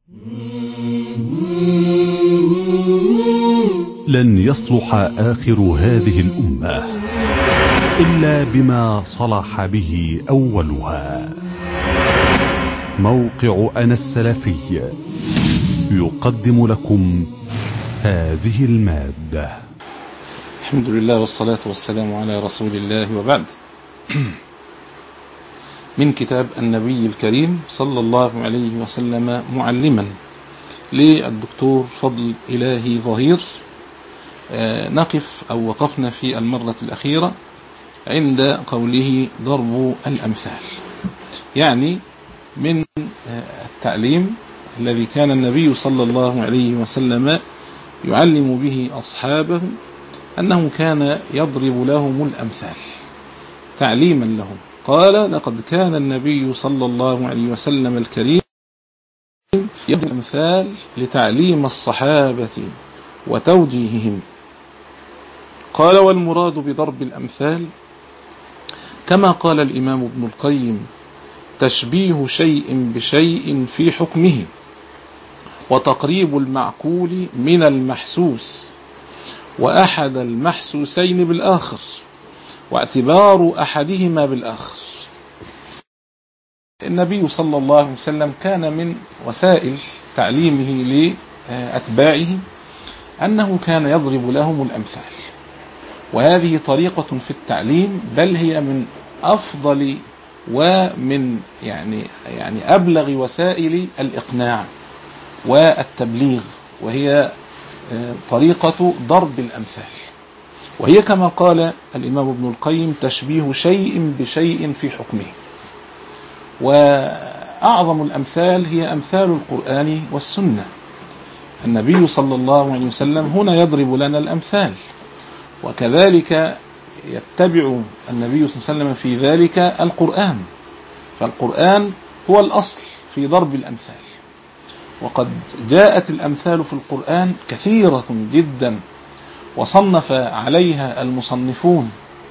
لن يصلح آخر هذه الأمة إلا بما صلح به أولها. موقع أنا السلفي يقدم لكم هذه المادة. الحمد لله والصلاة والسلام على رسول الله، وبعد. من كتاب النبي الكريم صلى الله عليه وسلم معلما للدكتور فضل إلهي ظهير. نقف أو وقفنا في المرة الأخيرة عند قوله ضرب الأمثال، يعني من التعليم الذي كان النبي صلى الله عليه وسلم يعلم به أصحابه، أنه كان يضرب لهم الأمثال تعليما لهم. قال: لقد كان النبي صلى الله عليه وسلم الكريم يضرب الأمثال لتعليم الصحابة وتوجيههم. قال: والمراد بضرب الأمثال كما قال الإمام ابن القيم: تشبيه شيء بشيء في حكمه، وتقريب المعقول من المحسوس، وأحد المحسوسين بالآخر، واعتبار أحدهما بالآخر. النبي صلى الله عليه وسلم كان من وسائل تعليمه لأتباعه أنه كان يضرب لهم الأمثال، وهذه طريقة في التعليم، بل هي من أفضل ومن يعني أبلغ وسائل الإقناع والتبليغ، وهي طريقة ضرب الأمثال. وهي كما قال الإمام ابن القيم: تشبيه شيء بشيء في حكمه. وأعظم الأمثال هي أمثال القرآن والسنة. النبي صلى الله عليه وسلم هنا يضرب لنا الأمثال، وكذلك يتبع النبي صلى الله عليه وسلم في ذلك القرآن، فالقرآن هو الأصل في ضرب الأمثال. وقد جاءت الأمثال في القرآن كثيرة جدا، وصنف عليها المصنفون،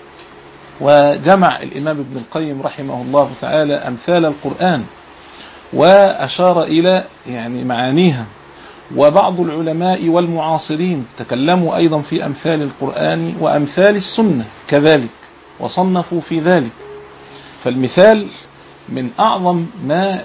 وجمع الإمام ابن القيم رحمه الله تعالى أمثال القرآن وأشار إلى معانيها. وبعض العلماء والمعاصرين تكلموا أيضا في أمثال القرآن وأمثال السنة كذلك، وصنفوا في ذلك. فالمثال من أعظم ما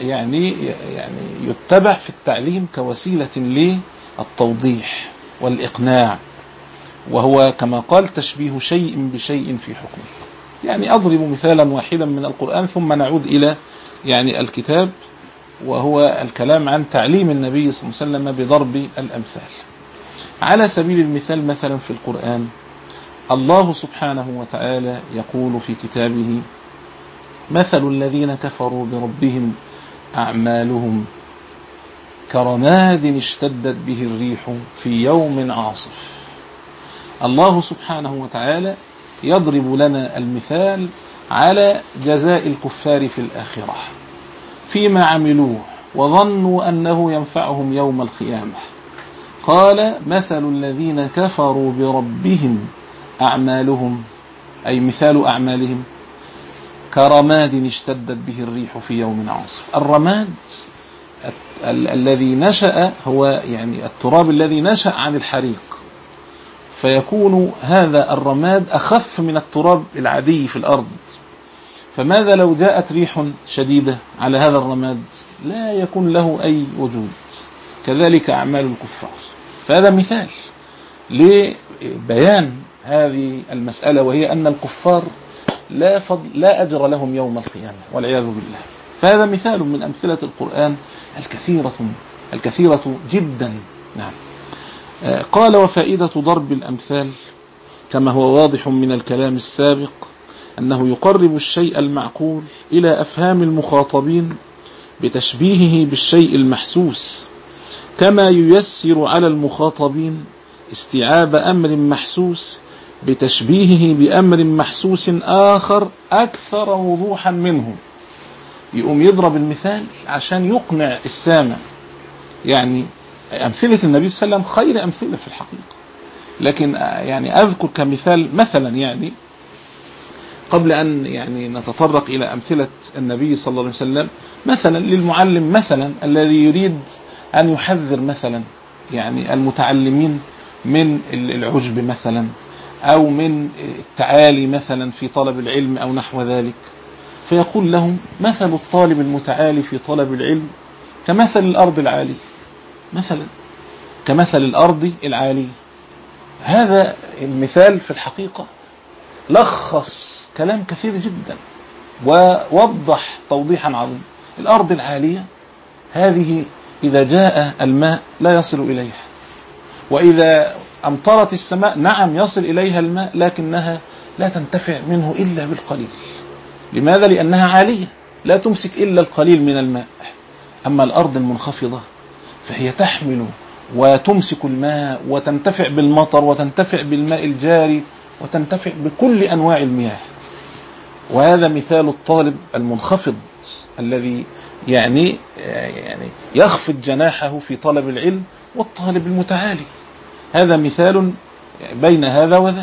يتبع في التعليم كوسيلة للتوضيح والإقناع، وهو كما قال: تشبيه شيء بشيء في حكمه. يعني أضرب مثالا واحدا من القرآن ثم نعود إلى الكتاب، وهو الكلام عن تعليم النبي صلى الله عليه وسلم بضرب الأمثال. على سبيل المثال، مثلا في القرآن الله سبحانه وتعالى يقول في كتابه: مثل الذين كفروا بربهم أعمالهم كرماد اشتدت به الريح في يوم عاصف. الله سبحانه وتعالى يضرب لنا المثال على جزاء الكفار في الآخرة فيما عملوه وظنوا أنه ينفعهم يوم القيامة. قال: مثل الذين كفروا بربهم أعمالهم، أي مثال أعمالهم، كرماد اشتدت به الريح في يوم عاصف. الرماد الذي نشأ هو التراب الذي نشأ عن الحريق، فيكون هذا الرماد أخف من التراب العادي في الأرض. فماذا لو جاءت ريح شديدة على هذا الرماد؟ لا يكون له أي وجود. كذلك أعمال الكفار. فهذا مثال لبيان هذه المسألة، وهي أن الكفار لا أجر لهم يوم القيامة والعياذ بالله. فهذا مثال من أمثلة القرآن الكثيرة جدا. نعم. قال: وفائدة ضرب الأمثال كما هو واضح من الكلام السابق أنه يقرب الشيء المعقول إلى أفهام المخاطبين بتشبيهه بالشيء المحسوس، كما ييسر على المخاطبين استيعاب أمر محسوس بتشبيهه بأمر محسوس آخر أكثر وضوحا منه. يقوم يضرب المثال عشان يقنع السامع. أمثلة النبي صلى الله عليه وسلم خير أمثلة في الحقيقة، لكن أذكر كمثال مثلا قبل أن نتطرق إلى أمثلة النبي صلى الله عليه وسلم، مثلا للمعلم مثلا الذي يريد أن يحذر مثلا يعني المتعلمين من العجب مثلا، أو من التعالي مثلا في طلب العلم أو نحو ذلك، فيقول لهم مثل الطالب المتعالي في طلب العلم كمثل الأرض العالية، مثلا كمثل الأرض العالية. هذا المثال في الحقيقة لخص كلام كثير جدا ووضح توضيحا عظيما. الأرض العالية هذه إذا جاء الماء لا يصل إليها، وإذا أمطرت السماء نعم يصل إليها الماء، لكنها لا تنتفع منه إلا بالقليل. لماذا؟ لأنها عالية لا تمسك إلا القليل من الماء. أما الأرض المنخفضة فهي تحمل وتمسك الماء وتنتفع بالمطر وتنتفع بالماء الجاري وتنتفع بكل أنواع المياه. وهذا مثال الطالب المنخفض الذي يعني يخفض جناحه في طلب العلم، والطالب المتعالي. هذا مثال بين هذا وذاك.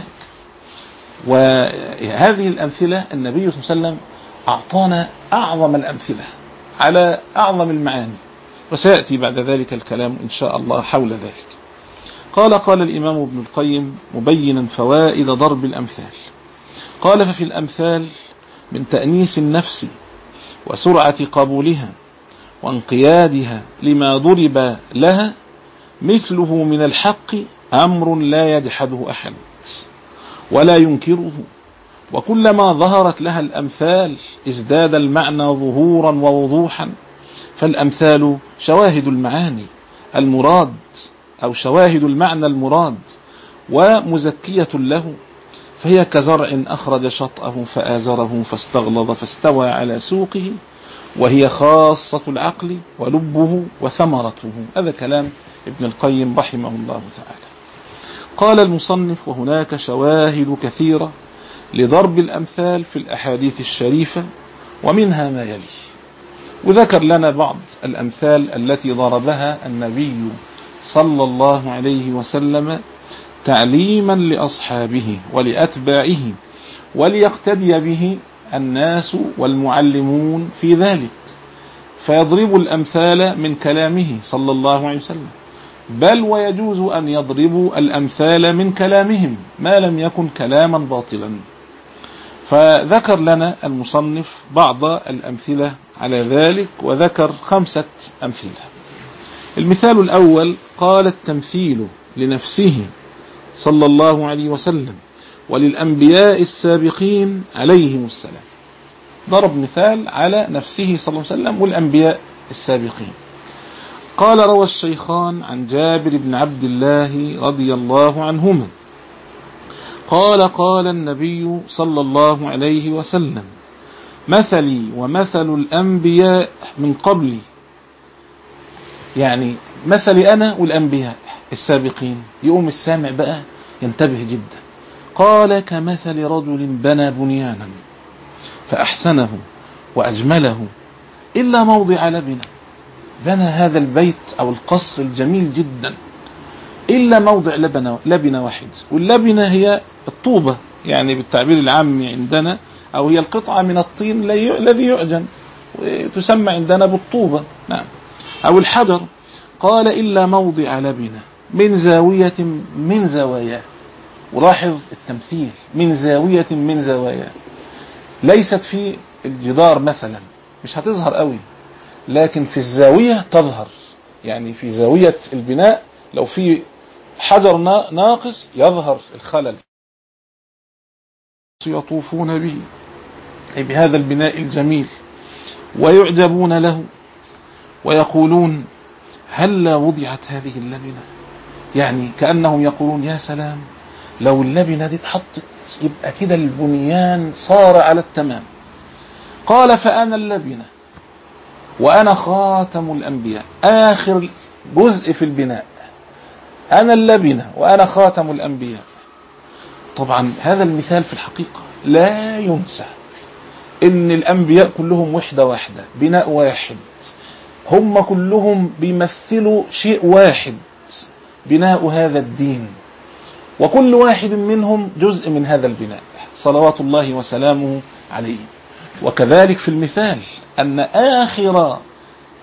وهذه الأمثلة النبي صلى الله عليه وسلم أعطانا أعظم الأمثلة على أعظم المعاني، وسيأتي بعد ذلك الكلام إن شاء الله حول ذلك. قال الإمام ابن القيم مبينا فوائد ضرب الأمثال، قال: ففي الأمثال من تأنيس النفس وسرعة قبولها وانقيادها لما ضرب لها مثله من الحق أمر لا يجحده أحد ولا ينكره، وكلما ظهرت لها الأمثال ازداد المعنى ظهورا ووضوحا. فالأمثال شواهد المعاني المراد، أو شواهد المعنى المراد، ومزكية له، فهي كزرع أخرج شطأه فآزره فاستغلظ فاستوى على سوقه، وهي خاصة العقل ولبه وثمرته. هذا كلام ابن القيم رحمه الله تعالى. قال المصنف: وهناك شواهد كثيرة لضرب الأمثال في الأحاديث الشريفة، ومنها ما يلي. وذكر لنا بعض الأمثال التي ضربها النبي صلى الله عليه وسلم تعليما لأصحابه ولأتباعه، وليقتدي به الناس والمعلمون في ذلك، فيضرب الأمثال من كلامه صلى الله عليه وسلم، بل ويجوز أن يضربوا الأمثال من كلامهم ما لم يكن كلاما باطلا. فذكر لنا المصنف بعض الأمثلة على ذلك، وذكر 5 أمثلة. المثال الأول قال: التمثيل لنفسه صلى الله عليه وسلم وللأنبياء السابقين عليهم السلام. ضرب مثال على نفسه صلى الله عليه وسلم والأنبياء السابقين. قال: روى الشيخان عن جابر بن عبد الله رضي الله عنهما قال: قال النبي صلى الله عليه وسلم: مثلي ومثل الأنبياء من قبلي، يعني مثلي أنا والأنبياء السابقين. يقوم السامع بقى ينتبه جدا. قال: كمثل رجل بنى بنيانا فأحسنه وأجمله إلا موضع لبنة. بنى هذا البيت أو القصر الجميل جدا إلا موضع لبنة واحد. واللبنة هي الطوبة يعني بالتعبير العامي عندنا، أو هي القطعة من الطين الذي يعجن، وتسمى عندنا بالطوبة، نعم، أو الحجر. قال: إلا موضع لبنة من زاوية من زواياه. ولاحظ التمثيل، من زاوية من زواياه، ليست في الجدار مثلا، مش هتظهر قوي، لكن في الزاوية تظهر. يعني في زاوية البناء لو في حجر ناقص يظهر الخلل. يطوفون به، أي بهذا البناء الجميل، ويعجبون له ويقولون: هلا وضعت هذه اللبنة. يعني كأنهم يقولون: يا سلام، لو اللبنة دي اتحطت يبقى كده البنيان صار على التمام. قال: فأنا اللبنة وأنا خاتم الأنبياء. آخر جزء في البناء، أنا اللبنة وأنا خاتم الأنبياء. طبعا هذا المثال في الحقيقة لا ينسى، إن الأنبياء كلهم وحدة واحدة، بناء واحد، هم كلهم بيمثلوا شيء واحد، بناء هذا الدين، وكل واحد منهم جزء من هذا البناء صلوات الله وسلامه عليه. وكذلك في المثال أن آخر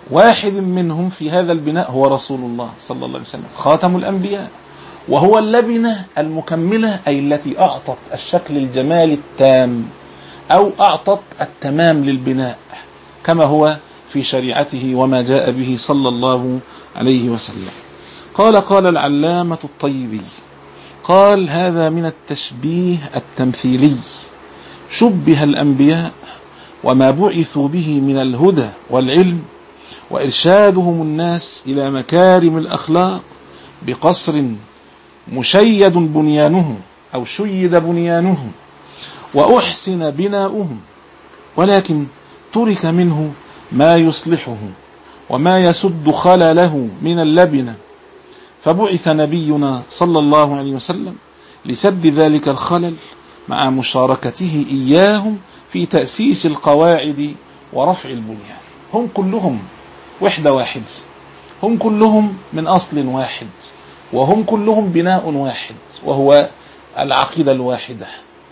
واحد منهم في هذا البناء هو رسول الله صلى الله عليه وسلم خاتم الأنبياء، وهو اللبنة المكملة، أي التي أعطت الشكل الجمالي التام أو أعطت التمام للبناء كما هو في شريعته وما جاء به صلى الله عليه وسلم. قال العلامة الطيبي، قال: هذا من التشبيه التمثيلي، شبه الأنبياء وما بعثوا به من الهدى والعلم وإرشادهم الناس إلى مكارم الأخلاق بقصر مشيد بنيانه أو شيد بنيانه وأحسن بناؤهم، ولكن ترك منه ما يصلحه وما يسد خلله من اللبنة، فبعث نبينا صلى الله عليه وسلم لسد ذلك الخلل مع مشاركته إياهم في تأسيس القواعد ورفع البنيان. هم كلهم وحدة واحد، هم كلهم من أصل واحد، وهم كلهم بناء واحد، وهو العقيدة الواحدة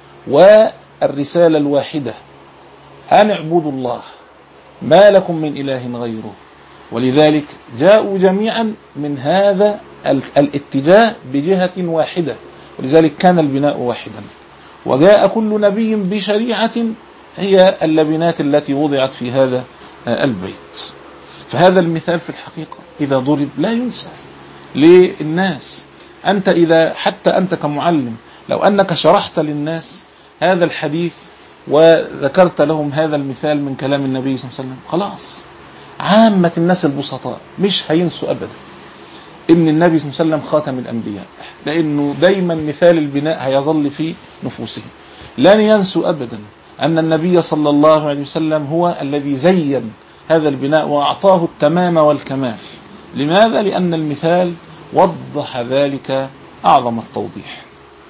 والرسالة الواحدة: أن اعبدوا الله ما لكم من إله غيره. ولذلك جاءوا جميعا من هذا الاتجاه بجهة واحدة، ولذلك كان البناء واحدا، وجاء كل نبي بشريعة هي اللبنات التي وضعت في هذا البيت. فهذا المثال في الحقيقة إذا ضرب لا ينسى للناس. أنت إذا حتى أنت كمعلم لو أنك شرحت للناس هذا الحديث وذكرت لهم هذا المثال من كلام النبي صلى الله عليه وسلم، خلاص عامة الناس البسطاء مش هينسوا أبدا إن النبي صلى الله عليه وسلم خاتم الأنبياء، لأنه دايما مثال البناء هيظل في نفوسهم. لن ينسوا أبدا أن النبي صلى الله عليه وسلم هو الذي زين هذا البناء وأعطاه التمام والكمال. لماذا؟ لأن المثال وضح ذلك أعظم التوضيح.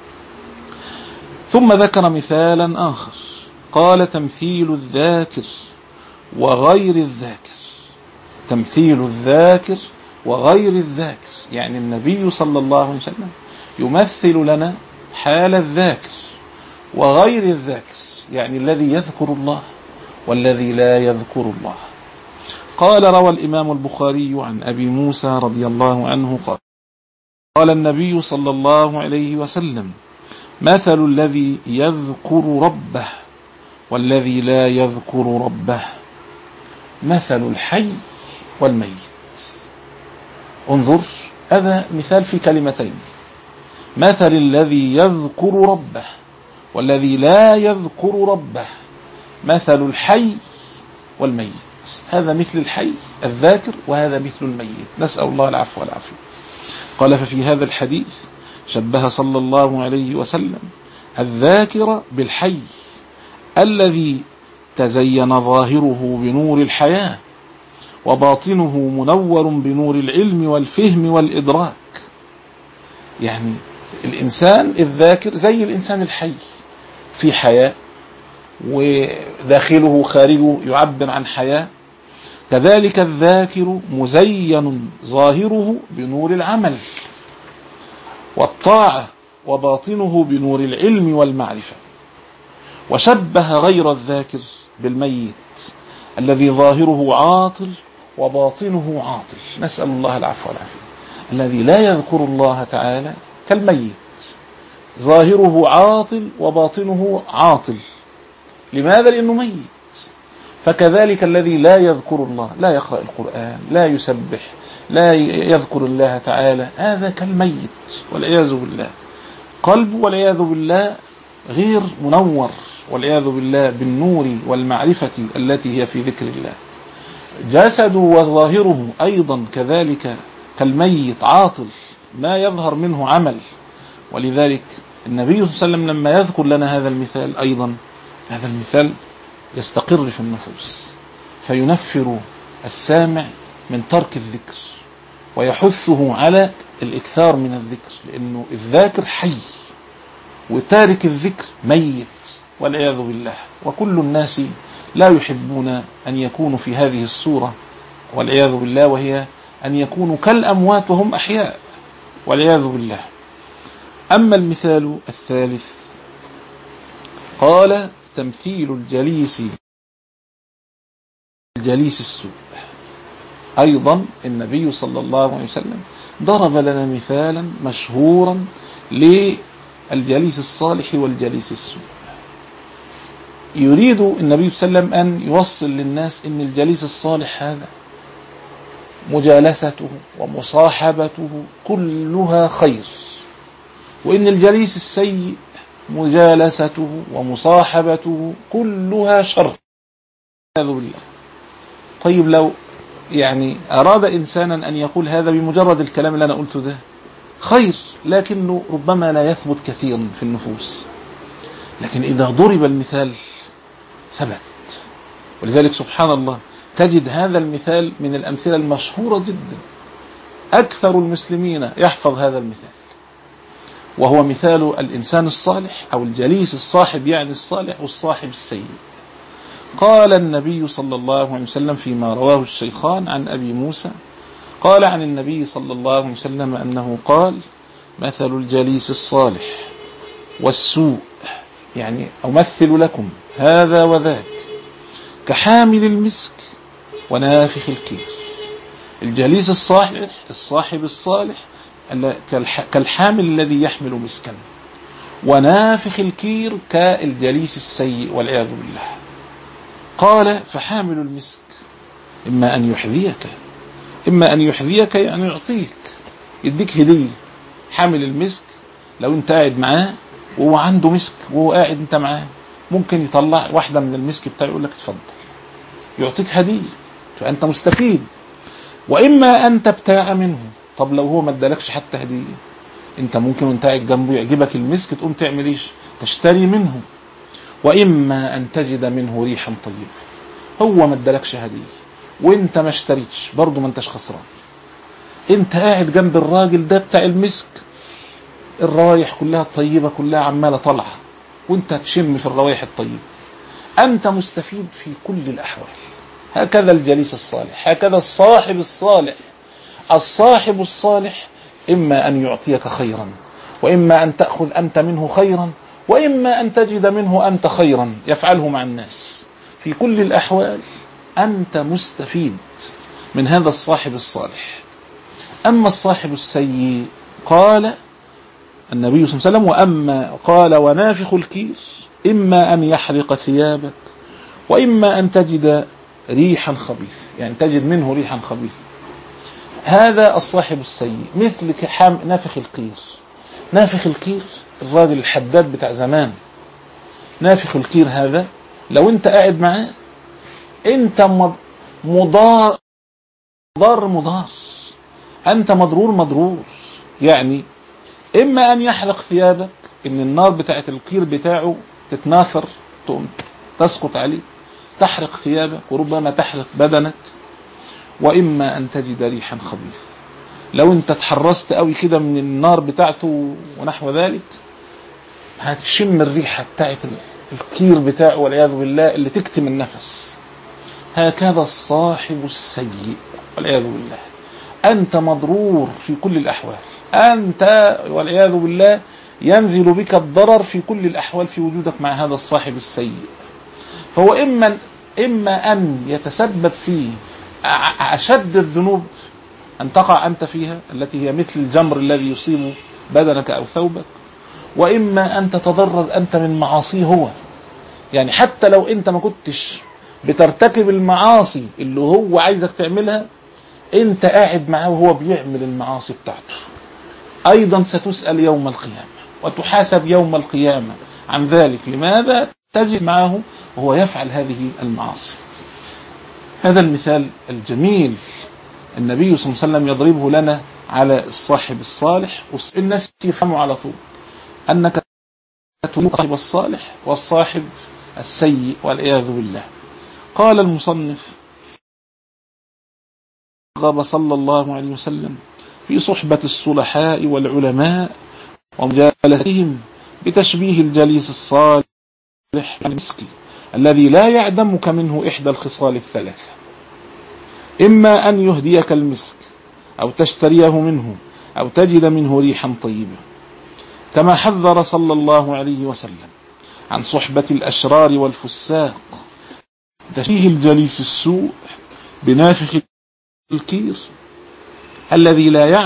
ثم ذكر مثالا آخر، قال: تمثيل الذاكر وغير الذاكر. تمثيل الذاكر وغير الذاكر، يعني النبي صلى الله عليه وسلم يمثل لنا حال الذاكر وغير الذاكر، يعني الذي يذكر الله والذي لا يذكر الله. قال: روى الإمام البخاري عن أبي موسى رضي الله عنه قال النبي صلى الله عليه وسلم: مثل الذي يذكر ربه والذي لا يذكر ربه مثل الحي والميت. انظر، هذا مثال في كلمتين: مثل الذي يذكر ربه والذي لا يذكر ربه مثل الحي والميت. هذا مثل الحي الذاكر، وهذا مثل الميت، نسأل الله العفو والعافية. قال: ففي هذا الحديث شبه صلى الله عليه وسلم الذاكر بالحي الذي تزين ظاهره بنور الحياة وباطنه منور بنور العلم والفهم والإدراك. يعني الإنسان الذاكر زي الإنسان الحي، في حياة وداخله خارجه يعبر عن حياة. كذلك الذاكر مزين ظاهره بنور العمل والطاعة وباطنه بنور العلم والمعرفة. وشبه غير الذاكر بالميت الذي ظاهره عاطل وباطنه عاطل، نسأل الله العفو والعافية. الذي لا يذكر الله تعالى كالميت، ظاهره عاطل وباطنه عاطل. لماذا؟ لأنه ميت. فكذلك الذي لا يذكر الله، لا يقرأ القرآن، لا يسبح، لا يذكر الله تعالى، هذا كالميت والعياذ بالله. قلبه والعياذ بالله غير منور والعياذ بالله بالنور والمعرفة التي هي في ذكر الله. جسده وظاهره أيضا كذلك كالميت عاطل، ما يظهر منه عمل. ولذلك النبي صلى الله عليه وسلم لما يذكر لنا هذا المثال أيضا، هذا المثال يستقر في النفوس فينفر السامع من ترك الذكر ويحثه على الإكثار من الذكر، لأنه الذاكر حي وتارك الذكر ميت والعياذ بالله. وكل الناس لا يحبون أن يكونوا في هذه الصورة والعياذ بالله، وهي أن يكونوا كالأموات وهم أحياء والعياذ بالله. أما المثال الثالث، قال: تمثيل الجليس السوء. أيضا النبي صلى الله عليه وسلم ضرب لنا مثالا مشهورا للجليس الصالح والجليس السوء. يريد النبي صلى الله عليه وسلم أن يوصل للناس أن الجليس الصالح هذا مجالسته ومصاحبته كلها خير، وإن الجليس السيء مجالسته ومصاحبته كلها شر. طيب لو أراد إنسانا أن يقول هذا بمجرد الكلام اللي أنا قلته ده خير، لكنه ربما لا يثبت كثيرا في النفوس، لكن إذا ضرب المثال ثبت. ولذلك سبحان الله تجد هذا المثال من الأمثلة المشهورة جدا، أكثر المسلمين يحفظ هذا المثال، وهو مثال الإنسان الصالح أو الجليس الصاحب، يعني الصالح والصاحب السيء. قال النبي صلى الله عليه وسلم فيما رواه الشيخان عن أبي موسى، قال عن النبي صلى الله عليه وسلم أنه قال: مثل الجليس الصالح والسوء، يعني أمثل لكم هذا وذاك، كحامل المسك ونافخ الكير. الجليس الصالح، الصاحب الصالح، كالحامل الذي يحمل مسكا، ونافخ الكير كالجليس السيء والعياذ بالله. قال: فحامل المسك إما أن يحذيك يعني يعطيك، يديك هدية. حامل المسك لو انت قاعد معاه وهو عنده مسك وهو قاعد انت معاه، ممكن يطلع واحدة من المسك بتاعه يقول لك اتفضل، يعطيك هدية، فأنت مستفيد. وإما أن تبتاع منه. طب لو هو ما ادالكش حتى هدية، انت ممكن وانت قاعد جنبه يعجبك المسك تقوم تعمل ايش؟ تشتري منه. وإما أن تجد منه ريحا طيبة. هو ما ادالكش هدية وانت ما اشتريتش، برضو ما انتش خسران. انت قاعد جنب الراجل ده بتاع المسك، الروايح كلها طيبة، كلها عمالة طالعة، وانت تشم في الروايح الطيبة، انت مستفيد في كل الأحوال. هكذا الجليس الصالح، هكذا الصاحب الصالح. الصاحب الصالح إما أن يعطيك خيرا، وإما أن تأخذ أنت منه خيرا، وإما أن تجد منه أنت خيرا يفعله مع الناس. في كل الأحوال أنت مستفيد من هذا الصاحب الصالح. أما الصاحب السيء، قال النبي صلى الله عليه وسلم: وأما قال ونافخ الكيس، إما أن يحرق ثيابك، وإما أن تجد ريحا خبيث، يعني تجد منه ريحا خبيث. هذا الصاحب السيء مثل نافخ القير. نافخ القير الراجل الحداد بتاع زمان. نافخ القير هذا لو انت قاعد معاه انت مضار، انت مضرور. يعني اما ان يحرق ثيابك، ان النار بتاعت القير بتاعه تتناثر، تقوم تسقط عليه، تحرق ثيابك وربما تحرق بدنك. وإما أن تجد ريحا خبيث، لو أنت تحرست قوي كده من النار بتاعته ونحو ذلك، هتشم الريحة بتاعت الكير بتاعه والعياذ بالله اللي تكتم النفس. هكذا الصاحب السيء والعياذ بالله، أنت مضرور في كل الأحوال، أنت والعياذ بالله ينزل بك الضرر في كل الأحوال في وجودك مع هذا الصاحب السيء. فهو إما أن يتسبب فيه أشد الذنوب أن تقع أنت فيها، التي هي مثل الجمر الذي يصيب بدنك أو ثوبك، وإما أن تتضرر أنت من معاصيه هو. يعني حتى لو أنت ما كنتش بترتكب المعاصي اللي هو عايزك تعملها، أنت قاعد معه وهو بيعمل المعاصي بتاعته، أيضا ستسأل يوم القيامة وتحاسب يوم القيامة عن ذلك. لماذا تجد معه وهو يفعل هذه المعاصي؟ هذا المثال الجميل النبي صلى الله عليه وسلم يضربه لنا على الصاحب الصالح. الناس يفهموا على طول أنك تريد الصاحب الصالح والصاحب السيء والعياذ بالله. قال المصنف: رغب صلى الله عليه وسلم في صحبة الصلحاء والعلماء ومجالستهم بتشبيه الجليس الصالح المسكي الذي لا يعدمك منه إحدى الخصال الثلاثة: إما أن يهديك المسك، أو تشتريه منه، أو تجد منه ريحا طيبة. كما حذر صلى الله عليه وسلم عن صحبة الأشرار والفساق، تشبيه الجليس السوء بنافخ الكير الذي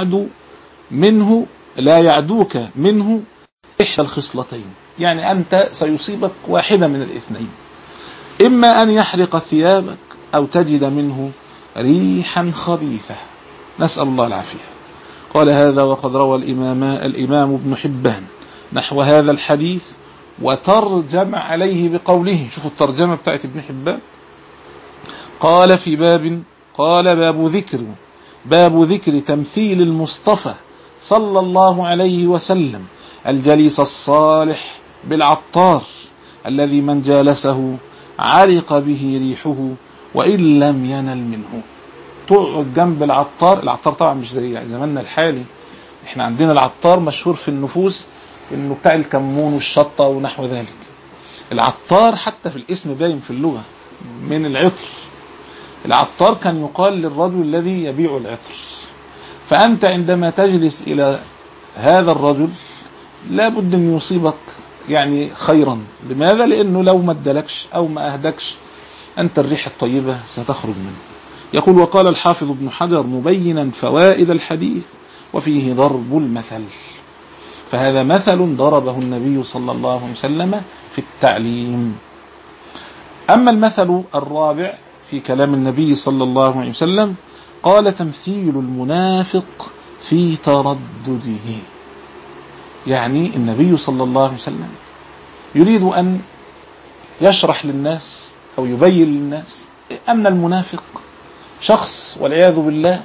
لا يعدوك منه إحدى الخصلتين، يعني أنت سيصيبك واحدة من الاثنين، إما أن يحرق ثيابك أو تجد منه ريحا خبيثة، نسأل الله العافية. قال هذا وقد روى الإمام ابن حبان نحو هذا الحديث وترجم عليه بقوله، شوفوا الترجمة بتاعت ابن حبان، قال في قال باب ذكر تمثيل المصطفى صلى الله عليه وسلم الجليس الصالح بالعطار الذي من جالسه علق به ريحه وإن لم ينل منه. تقعد جنب العطار طبعا مش زي زماننا الحالي، احنا عندنا العطار مشهور في النفوس انه بتاع الكمون والشطة ونحو ذلك. العطار حتى في الاسم باين في اللغة من العطر، العطار كان يقال للرجل الذي يبيع العطر. فأنت عندما تجلس إلى هذا الرجل لابد أن يصيبك يعني خيرا. لماذا؟ لأنه لو ما ادلكش أو ما أهدكش أنت الريح الطيبة ستخرج منه. يقول وقال الحافظ ابن حجر مبينا فوائد الحديث وفيه ضرب المثل، فهذا مثل ضربه النبي صلى الله عليه وسلم في التعليم. أما المثل الرابع في كلام النبي صلى الله عليه وسلم قال تمثيل المنافق في تردده، يعني النبي صلى الله عليه وسلم يريد أن يشرح للناس أو يبين للناس أن المنافق شخص والعياذ بالله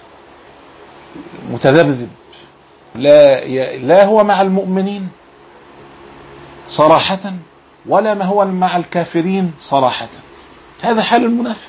متذبذب، لا هو مع المؤمنين صراحة ولا ما هو مع الكافرين صراحة. هذا حال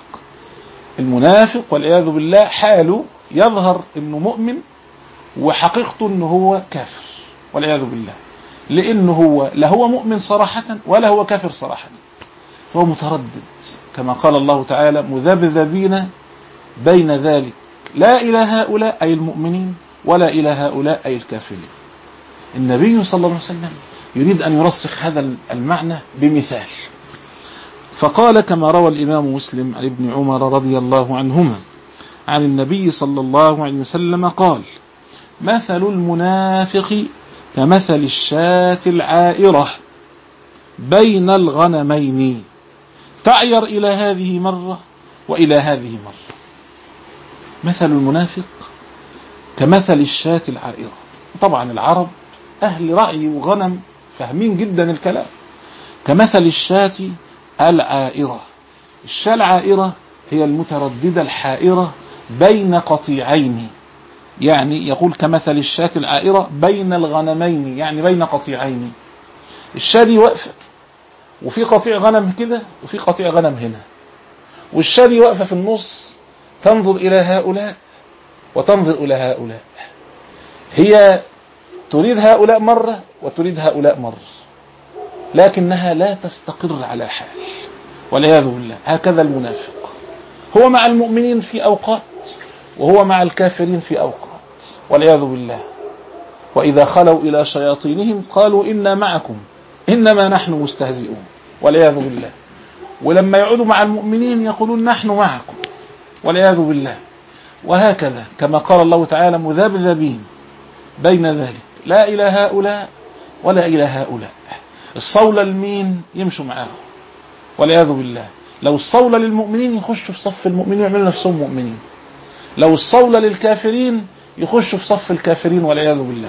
المنافق والعياذ بالله، حاله يظهر انه مؤمن وحقيقته انه هو كافر والعياذ بالله، لانه هو لا هو مؤمن صراحة ولا هو كافر صراحة، هو متردد كما قال الله تعالى مذبذبين بين ذلك لا إلى هؤلاء أي المؤمنين ولا إلى هؤلاء أي الكافرين. النبي صلى الله عليه وسلم يريد أن يرسخ هذا المعنى بمثال، فقال كما روى الإمام مسلم عن ابن عمر رضي الله عنهما عن النبي صلى الله عليه وسلم قال مثل المنافق كمثل الشاة العائرة بين الغنمين تعير إلى هذه مرة وإلى هذه مرة. مثل المنافق كمثل الشاة العائرة. طبعا العرب أهل رعي وغنم فاهمين جدا الكلام. كمثل الشاة العائرة. الشاة العائرة هي المترددة الحائرة بين قطيعين، يعني يقول كمثل الشاة العائرة بين الغنمين، يعني بين قطيعين. الشاة دي واقفة وفي قطيع غنم كده وفي قطيع غنم هنا، والشاة دي واقفة في النص تنظر إلى هؤلاء وتنظر إلى هؤلاء، هي تريد هؤلاء مرة وتريد هؤلاء مرة، لكنها لا تستقر على حال والعياذ بالله. هكذا المنافق، هو مع المؤمنين في أوقات وهو مع الكافرين في أوقات والعياذ بالله. وإذا خلوا إلى شياطينهم قالوا إنا معكم إنما نحن مستهزئون والعياذ بالله. ولما يعودوا مع المؤمنين يقولون نحن معكم والعياذ بالله. وهكذا كما قال الله تعالى مذبذبين بين ذلك لا إلى هؤلاء ولا إلى هؤلاء. الصولة لمين يمشوا معه والعياذ بالله. لو الصولة للمؤمنين يخشوا في صف المؤمنين ويعملوا نفسهم مؤمنين، لو الصولة للكافرين يخشوا في صف الكافرين والعياذ بالله.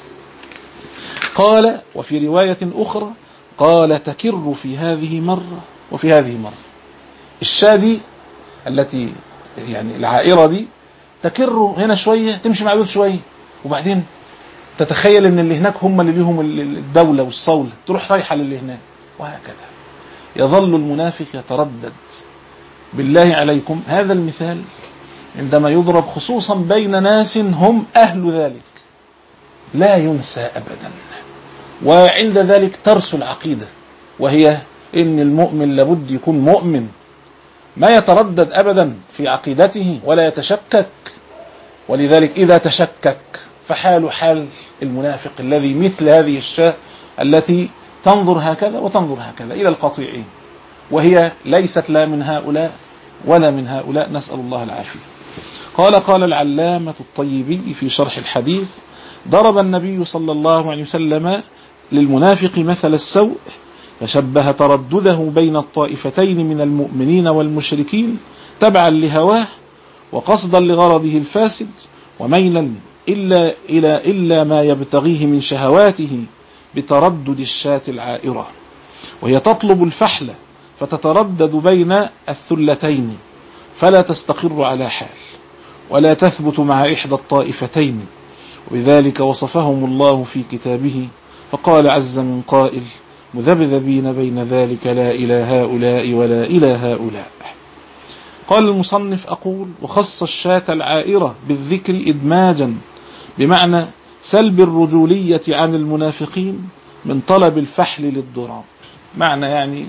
قال وفي رواية أخرى قال تكر في هذه مرة وفي هذه مرة. الشادي التي يعني العائرة دي تكر هنا شوية تمشي مع دول شوية، وبعدين تتخيل ان اللي هناك هم اللي ليهم الدولة والصولة، تروح رايحة للي هناك، وهكذا يظل المنافق يتردد. بالله عليكم هذا المثال عندما يضرب خصوصا بين ناس هم أهل ذلك لا ينسى أبدا، وعند ذلك ترس العقيدة، وهي إن المؤمن لابد يكون مؤمن ما يتردد أبدا في عقيدته ولا يتشكك. ولذلك إذا تشكك فحال حال المنافق الذي مثل هذه الشاة التي تنظر هكذا وتنظر هكذا إلى القطيعين، وهي ليست لا من هؤلاء ولا من هؤلاء، نسأل الله العافية. قال العلامة الطيبي في شرح الحديث: ضرب النبي صلى الله عليه وسلم للمنافق مثل السوء، فشبه تردده بين الطائفتين من المؤمنين والمشركين تبعا لهواه وقصدا لغرضه الفاسد، وميلا إلا ما يبتغيه من شهواته، بتردد الشاة العائرة، وهي تطلب الفحل فتتردد بين الثلتين فلا تستقر على حال ولا تثبت مع إحدى الطائفتين. وبذلك وصفهم الله في كتابه، فقال عز من قائل: مذبذبين بين ذلك لا إلى هؤلاء ولا إلى هؤلاء. قال المصنف: أقول وخص الشاة العائرة بالذكر إدماجا، بمعنى سلب الرجولية عن المنافقين من طلب الفحل للضراب. معنى يعني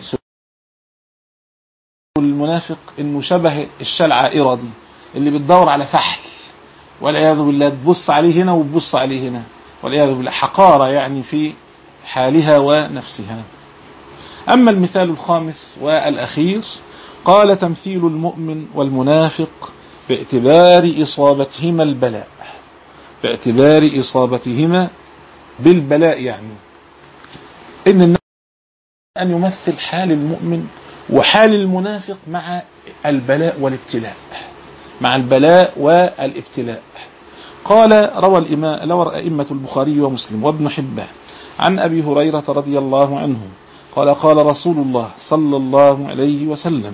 المنافق إنه شبه الشاة العائرة دي اللي بتدور على فحل، والعياذ بالله، تبص عليه هنا وتبص عليه هنا، والعياذ بالله، حقارة يعني في حالها ونفسها. أما المثال الخامس والأخير، قال: تمثيل المؤمن والمنافق باعتبار إصابتهما البلاء، باعتبار إصابتهما بالبلاء، يعني إن أن يمثل حال المؤمن وحال المنافق مع البلاء والابتلاء، مع البلاء والابتلاء. قال: روى أئمة البخاري ومسلم وابن حبان عن أبي هريرة رضي الله عنه قال: قال رسول الله صلى الله عليه وسلم: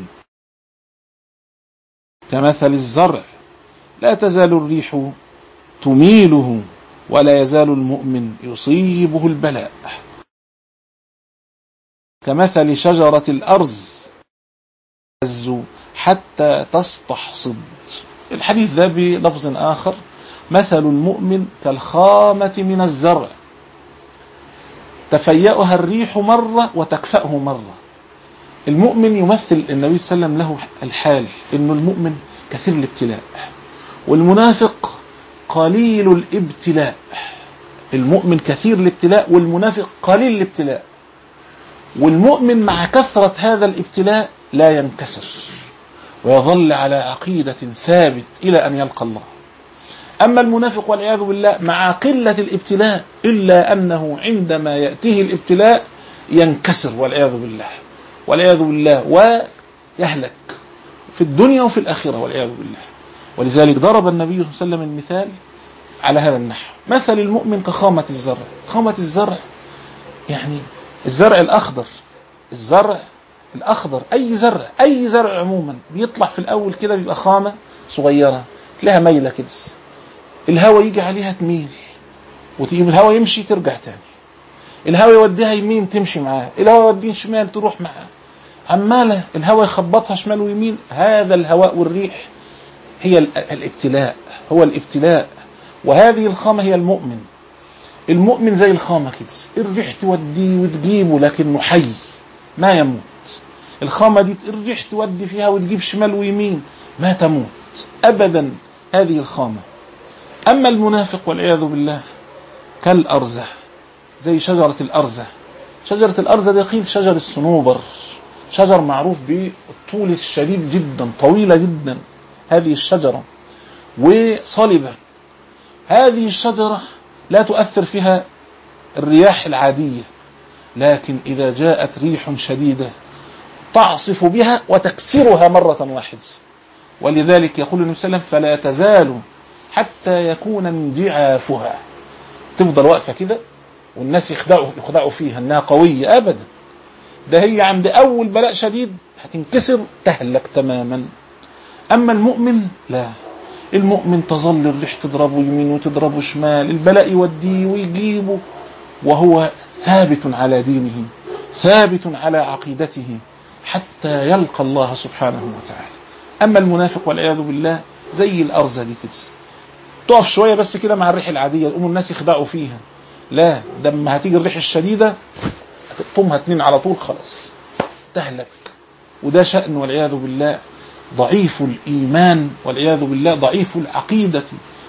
كمثل الزرع لا تزال الريح تميله ولا يزال المؤمن يصيبه البلاء، كمثل شجرة الأرز حتى تستحصد. الحديث ذا بلفظ آخر: مثل المؤمن كالخامة من الزرع تفيأها الريح مرة وتكفأه مرة. المؤمن يمثل النبي صلى الله عليه وسلم له الحال إنه المؤمن كثير الابتلاء، والمنافق قليل الابتلاء. المؤمن كثير الابتلاء والمنافق قليل الابتلاء، والمؤمن مع كثرة هذا الابتلاء لا ينكسر ويظل على عقيدة ثابت إلى أن يلقى الله. أما المنافق والعياذ بالله مع قلة الابتلاء إلا أنه عندما يأتيه الابتلاء ينكسر والعياذ بالله ويهلك في الدنيا وفي الآخرة والعياذ بالله. ولذلك ضرب النبي صلى الله عليه وسلم المثال على هذا النحو: مثل المؤمن كخامة الزرع. خامة الزرع يعني الزرع الأخضر، الزرع الأخضر، أي زرع عموما بيطلع في الأول كده بيبقى خامة صغيرة لها ميلة كده، الهواء يجي عليها تميل، وتيجي الهواء يمشي ترجع تاني، الهواء يوديها يمين تمشي معاه، الهواء يوديها شمال تروح معاه، عمالة الهواء يخبطها شمال ويمين. هذا الهواء والريح هي الابتلاء، هو الابتلاء. وهذه الخامة هي المؤمن. المؤمن زي الخامة كده، الريح توديه وتجيبه لكنه حي ما يموت. الخامة دي الريح تودي فيها وتجيب شمال ويمين ما تموت أبدا، هذه الخامة. أما المنافق والعياذ بالله كالأرزة، زي شجرة الأرزة. شجرة الأرزة دي قيل شجر الصنوبر، شجر معروف بالطول الشديد جدا، طويلة جدا هذه الشجرة وصلبة. هذه الشجرة لا تؤثر فيها الرياح العادية، لكن إذا جاءت ريح شديدة تعصف بها وتكسرها مرة واحدة. ولذلك يقول النبي صلى الله عليه وسلم: فلا تزال حتى يكون انجعافها، تفضل واقفة كده والناس يخدعوا فيها أنها قوية، أبدا، ده هي عند أول بلاء شديد هتنكسر تهلك تماما. أما المؤمن لا، المؤمن تظل الريح تضربه يمين وتضربه شمال، البلاء يوديه ويجيبه، وهو ثابت على دينه، ثابت على عقيدته حتى يلقى الله سبحانه وتعالى. أما المنافق والعياذ بالله زي الأرزة دي كده، تقف شوية بس كده مع الريح العادية يقوموا الناس يخدعوا فيها، لا، لما هتيجي الريح الشديدة هتقطمها اتنين على طول، خلاص تهلك. وده شأن والعياذ بالله ضعيف الإيمان، والعياذ بالله ضعيف العقيدة،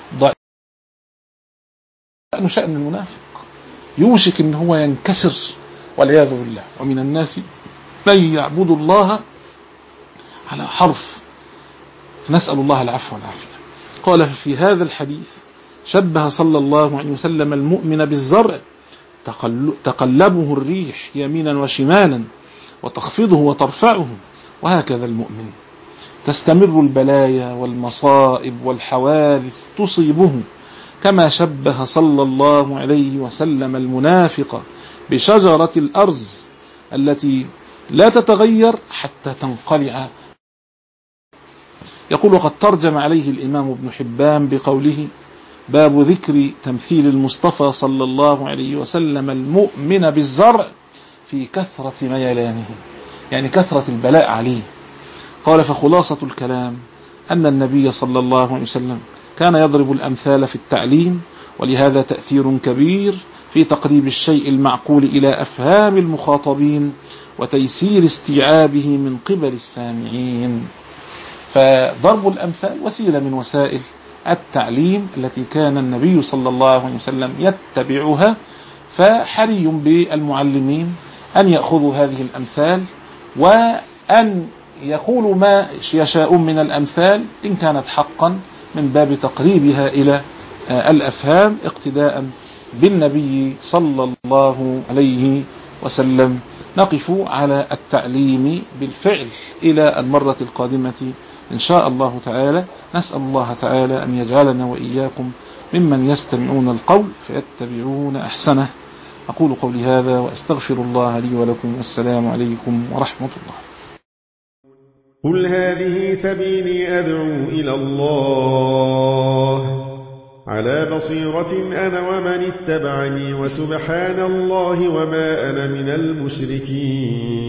شأن المنافق يوشك ان هو ينكسر والعياذ بالله. ومن الناس من يعبد الله على حرف، نسأل الله العفو والعافية. قال في هذا الحديث شبه صلى الله عليه وسلم المؤمن بالزرع تقلبه الريح يمينا وشمالا وتخفضه وترفعه، وهكذا المؤمن تستمر البلايا والمصائب والحوادث تصيبه، كما شبه صلى الله عليه وسلم المنافق بشجرة الأرز التي لا تتغير حتى تنقلع. يقول وقد ترجم عليه الإمام ابن حبان بقوله: باب ذكر تمثيل المصطفى صلى الله عليه وسلم المؤمن بالزرع في كثرة ميلانه، يعني كثرة البلاء عليه. قال فخلاصة الكلام أن النبي صلى الله عليه وسلم كان يضرب الأمثال في التعليم، ولهذا تأثير كبير في تقريب الشيء المعقول إلى أفهام المخاطبين وتيسير استيعابه من قبل السامعين. فضرب الأمثال وسيلة من وسائل التعليم التي كان النبي صلى الله عليه وسلم يتبعها، فحري بالمعلمين أن يأخذوا هذه الأمثال وأن يقولوا ما يشاءون من الأمثال إن كانت حقا من باب تقريبها إلى الأفهام اقتداء بالنبي صلى الله عليه وسلم. نقف على التعليم بالفعل إلى المرة القادمة إن شاء الله تعالى. نسأل الله تعالى أن يجعلنا وإياكم ممن يستمعون القول فيتبعون أحسنه. أقول قولي هذا وأستغفر الله لي ولكم، والسلام عليكم ورحمة الله. قل هذه سبيلي أدعو إلى الله على بصيرة أنا ومن اتبعني، وسبحان الله وما أنا من المشركين.